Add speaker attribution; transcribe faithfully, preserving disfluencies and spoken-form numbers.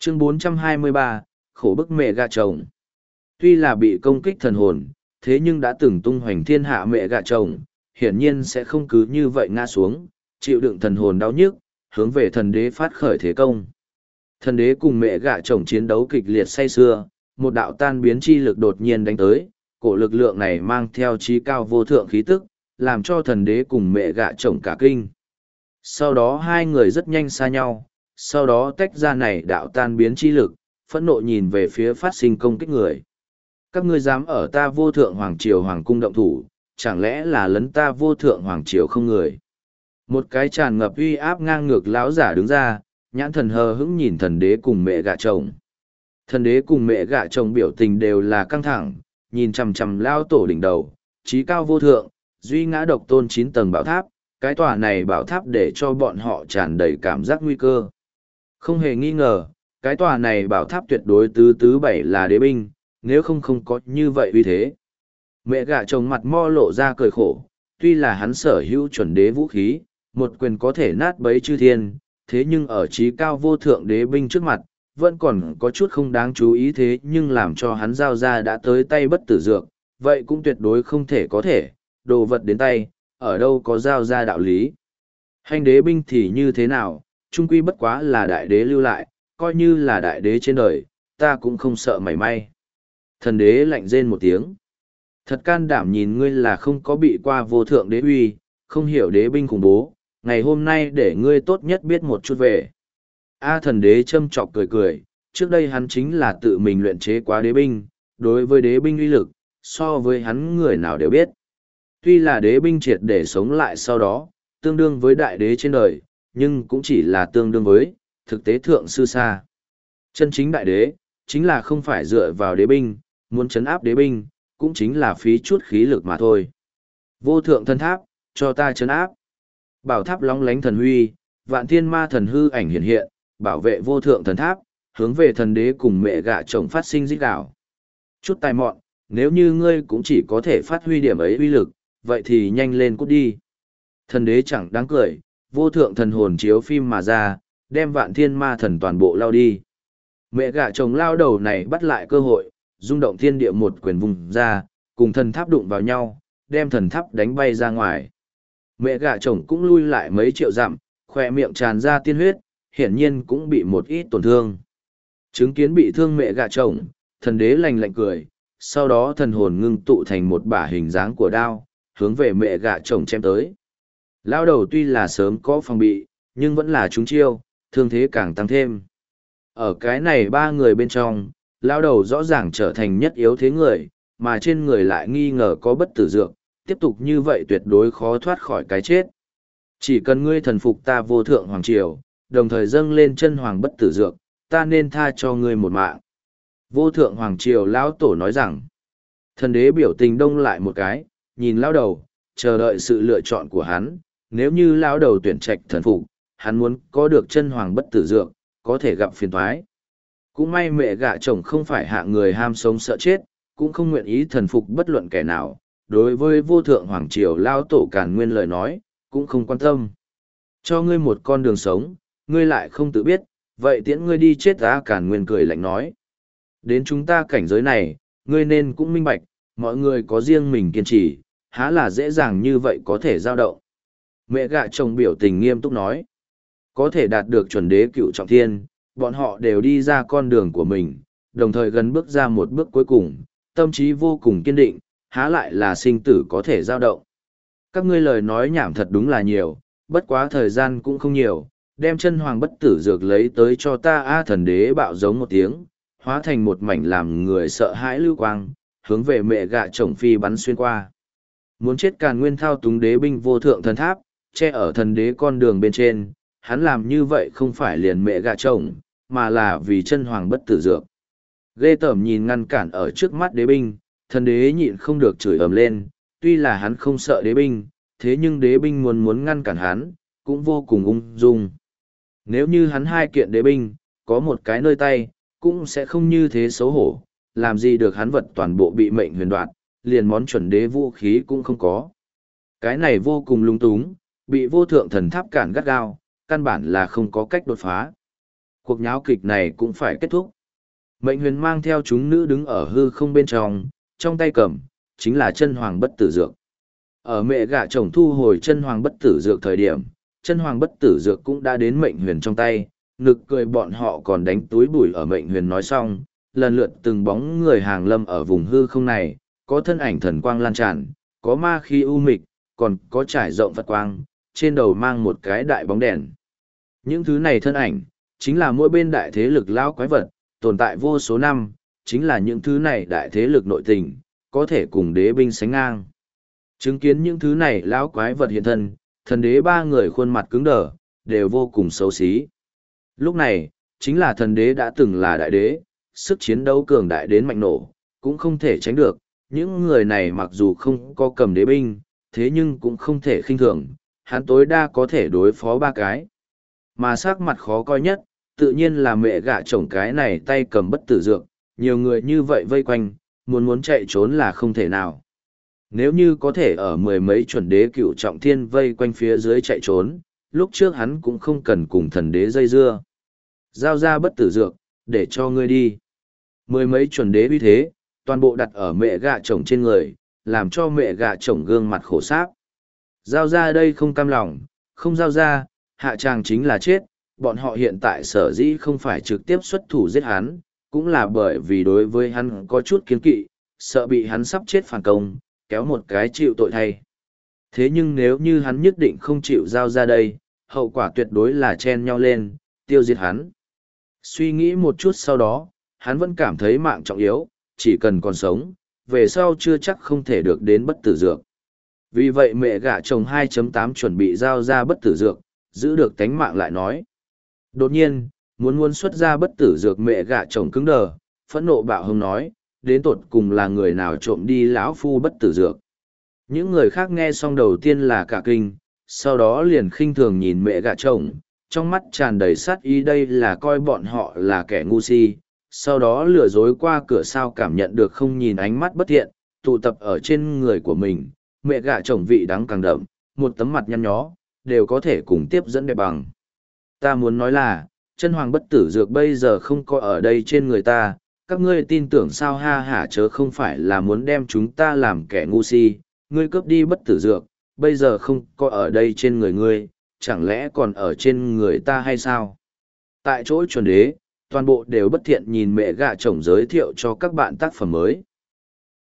Speaker 1: Chương bốn trăm hai mươi ba, khổ bức mẹ gà chồng. Tuy là bị công kích thần hồn, thế nhưng đã từng tung hoành thiên hạ mẹ gà chồng, hiển nhiên sẽ không cứ như vậy ngã xuống, chịu đựng thần hồn đau nhức, hướng về thần đế phát khởi thế công. Thần đế cùng mẹ gà chồng chiến đấu kịch liệt say sưa, một đạo tan biến chi lực đột nhiên đánh tới, cổ lực lượng này mang theo trí cao vô thượng khí tức, làm cho thần đế cùng mẹ gà chồng cả kinh. Sau đó hai người rất nhanh xa nhau, sau đó tách ra này đạo tan biến chi lực, phẫn nộ nhìn về phía phát sinh công kích người. Các ngươi dám ở ta vô thượng hoàng triều hoàng cung động thủ, chẳng lẽ là lấn ta vô thượng hoàng triều không người? Một cái tràn ngập uy áp ngang ngược lão giả đứng ra, nhãn thần hờ hững nhìn thần đế cùng mẹ gạ chồng. Thần đế cùng mẹ gạ chồng biểu tình đều là căng thẳng, nhìn chằm chằm lao tổ đỉnh đầu, trí cao vô thượng, duy ngã độc tôn chín tầng bảo tháp, cái tòa này bảo tháp để cho bọn họ tràn đầy cảm giác nguy cơ. Không hề nghi ngờ, cái tòa này bảo tháp tuyệt đối tứ tứ bảy là đế binh, nếu không không có như vậy uy thế. Mẹ gạ chồng mặt mo lộ ra cười khổ, tuy là hắn sở hữu chuẩn đế vũ khí, một quyền có thể nát bấy chư thiên, thế nhưng ở trí cao vô thượng đế binh trước mặt, vẫn còn có chút không đáng chú ý thế nhưng làm cho hắn giao ra đã tới tay bất tử dược, vậy cũng tuyệt đối không thể có thể, đồ vật đến tay, ở đâu có giao ra đạo lý. Hành đế binh thì như thế nào, trung quy bất quá là đại đế lưu lại, coi như là đại đế trên đời, ta cũng không sợ mảy may. Thần đế lạnh rên một tiếng. Thật can đảm nhìn ngươi là không có bị qua vô thượng đế uy, không hiểu đế binh khủng bố, ngày hôm nay để ngươi tốt nhất biết một chút về. A thần đế châm chọc cười cười, trước đây hắn chính là tự mình luyện chế quá đế binh, đối với đế binh uy lực, so với hắn người nào đều biết. Tuy là đế binh triệt để sống lại sau đó, tương đương với đại đế trên đời, nhưng cũng chỉ là tương đương với, thực tế thượng sư xa. Chân chính đại đế, chính là không phải dựa vào đế binh, muốn chấn áp đế binh, cũng chính là phí chút khí lực mà thôi. Vô thượng thần tháp, cho ta chấn áp. Bảo tháp lóng lánh thần huy, vạn thiên ma thần hư ảnh hiện hiện, bảo vệ vô thượng thần tháp, hướng về thần đế cùng mẹ gạ chồng phát sinh rít gào. Chút tài mọn, nếu như ngươi cũng chỉ có thể phát huy điểm ấy uy lực, vậy thì nhanh lên cút đi. Thần đế chẳng đáng cười, vô thượng thần hồn chiếu phim mà ra, đem vạn thiên ma thần toàn bộ lao đi. Mẹ gạ chồng lao đầu này bắt lại cơ hội, rung động thiên địa một quyền vùng ra, cùng thần tháp đụng vào nhau, đem thần tháp đánh bay ra ngoài. Mẹ gạ chồng cũng lui lại mấy triệu dặm, khoe miệng tràn ra tiên huyết, hiển nhiên cũng bị một ít tổn thương. Chứng kiến bị thương mẹ gạ chồng, thần đế lạnh lạnh cười, sau đó thần hồn ngưng tụ thành một bả hình dáng của đao, hướng về mẹ gạ chồng chém tới. Lao đầu tuy là sớm có phòng bị, nhưng vẫn là trúng chiêu, thương thế càng tăng thêm. Ở cái này ba người bên trong, lao đầu rõ ràng trở thành nhất yếu thế người, mà trên người lại nghi ngờ có bất tử dược, tiếp tục như vậy tuyệt đối khó thoát khỏi cái chết. Chỉ cần ngươi thần phục ta vô thượng hoàng triều, đồng thời dâng lên chân hoàng bất tử dược, ta nên tha cho ngươi một mạng. Vô thượng hoàng triều lão tổ nói rằng, thần đế biểu tình đông lại một cái, nhìn lão đầu, chờ đợi sự lựa chọn của hắn, nếu như lão đầu tuyển trạch thần phục, hắn muốn có được chân hoàng bất tử dược, có thể gặp phiền toái. Cũng may mẹ gạ chồng không phải hạ người ham sống sợ chết, cũng không nguyện ý thần phục bất luận kẻ nào, đối với vô thượng hoàng triều lao tổ càn nguyên lời nói, cũng không quan tâm. Cho ngươi một con đường sống, ngươi lại không tự biết, vậy tiễn ngươi đi chết ta. Càn nguyên cười lạnh nói. Đến chúng ta cảnh giới này, ngươi nên cũng minh bạch, mọi người có riêng mình kiên trì, há là dễ dàng như vậy có thể giao động. Mẹ gạ chồng biểu tình nghiêm túc nói, có thể đạt được chuẩn đế cựu trọng thiên, bọn họ đều đi ra con đường của mình, đồng thời gần bước ra một bước cuối cùng, tâm trí vô cùng kiên định, há lại là sinh tử có thể giao động. Các ngươi lời nói nhảm thật đúng là nhiều, bất quá thời gian cũng không nhiều, đem chân hoàng bất tử dược lấy tới cho ta. A thần đế bạo giống một tiếng, hóa thành một mảnh làm người sợ hãi lưu quang, hướng về mẹ gạ chồng phi bắn xuyên qua. Muốn chết Càn Nguyên thao túng đế binh vô thượng thần tháp, che ở thần đế con đường bên trên, hắn làm như vậy không phải liền mẹ gạ chồng, mà là vì chân hoàng bất tử dược. Ghê tởm nhìn ngăn cản ở trước mắt đế binh, thần đế nhịn không được chửi ầm lên, tuy là hắn không sợ đế binh, thế nhưng đế binh muốn muốn ngăn cản hắn, cũng vô cùng ung dung. Nếu như hắn hai kiện đế binh, có một cái nơi tay, cũng sẽ không như thế xấu hổ, làm gì được hắn vật toàn bộ bị mệnh huyền đoạt, liền món chuẩn đế vũ khí cũng không có. Cái này vô cùng lung túng, bị vô thượng thần tháp cản gắt gao, căn bản là không có cách đột phá. Cuộc nháo kịch này cũng phải kết thúc. Mệnh huyền mang theo chúng nữ đứng ở hư không bên trong, trong tay cầm, chính là chân hoàng bất tử dược. Ở mẹ gạ chồng thu hồi chân hoàng bất tử dược thời điểm, chân hoàng bất tử dược cũng đã đến mệnh huyền trong tay, nực cười bọn họ còn đánh túi bụi ở mệnh huyền nói xong, lần lượt từng bóng người hàng lâm ở vùng hư không này, có thân ảnh thần quang lan tràn, có ma khí u mịch, còn có trải rộng Phật quang, trên đầu mang một cái đại bóng đèn. Những thứ này thân ảnh, chính là mỗi bên đại thế lực lao quái vật, tồn tại vô số năm, chính là những thứ này đại thế lực nội tình, có thể cùng đế binh sánh ngang. Chứng kiến những thứ này lão quái vật hiện thân, thần đế ba người khuôn mặt cứng đờ, đều vô cùng xấu xí. Lúc này, chính là thần đế đã từng là đại đế, sức chiến đấu cường đại đến mạnh nổ, cũng không thể tránh được. Những người này mặc dù không có cầm đế binh, thế nhưng cũng không thể khinh thường, hắn tối đa có thể đối phó ba cái. Mà sắc mặt khó coi nhất, tự nhiên là mẹ gạ chồng cái này tay cầm bất tử dược, nhiều người như vậy vây quanh, muốn muốn chạy trốn là không thể nào. Nếu như có thể ở mười mấy chuẩn đế cựu trọng thiên vây quanh phía dưới chạy trốn, lúc trước hắn cũng không cần cùng thần đế dây dưa. Giao ra bất tử dược, để cho ngươi đi. Mười mấy chuẩn đế uy thế, toàn bộ đặt ở mẹ gạ chồng trên người, làm cho mẹ gạ chồng gương mặt khổ sáp. Giao ra đây không cam lòng, không giao ra, hạ tràng chính là chết. Bọn họ hiện tại sở dĩ không phải trực tiếp xuất thủ giết hắn, cũng là bởi vì đối với hắn có chút kiến kỵ, sợ bị hắn sắp chết phản công, kéo một cái chịu tội thay. Thế nhưng nếu như hắn nhất định không chịu giao ra đây, hậu quả tuyệt đối là chen nhau lên, tiêu diệt hắn. Suy nghĩ một chút sau đó, hắn vẫn cảm thấy mạng trọng yếu, chỉ cần còn sống, về sau chưa chắc không thể được đến bất tử dược. Vì vậy mẹ gạ chồng hai chấm tám chuẩn bị giao ra bất tử dược, giữ được tánh mạng lại nói. Đột nhiên, muốn muốn xuất ra bất tử dược mẹ gạ chồng cứng đờ, phẫn nộ bạo hông nói, đến tột cùng là người nào trộm đi lão phu bất tử dược. Những người khác nghe xong đầu tiên là cả kinh, sau đó liền khinh thường nhìn mẹ gạ chồng, trong mắt tràn đầy sát ý đây là coi bọn họ là kẻ ngu si, sau đó lừa dối qua cửa sao cảm nhận được không nhìn ánh mắt bất thiện, tụ tập ở trên người của mình, mẹ gạ chồng vị đắng càng đậm, một tấm mặt nhăn nhó, đều có thể cùng tiếp dẫn đẹp bằng. Ta muốn nói là, chân hoàng bất tử dược bây giờ không có ở đây trên người ta, các ngươi tin tưởng sao ha hả chớ không phải là muốn đem chúng ta làm kẻ ngu si, ngươi cướp đi bất tử dược, bây giờ không có ở đây trên người ngươi, chẳng lẽ còn ở trên người ta hay sao? Tại chỗ chuẩn đế, toàn bộ đều bất thiện nhìn mẹ gạ chồng giới thiệu cho các bạn tác phẩm mới.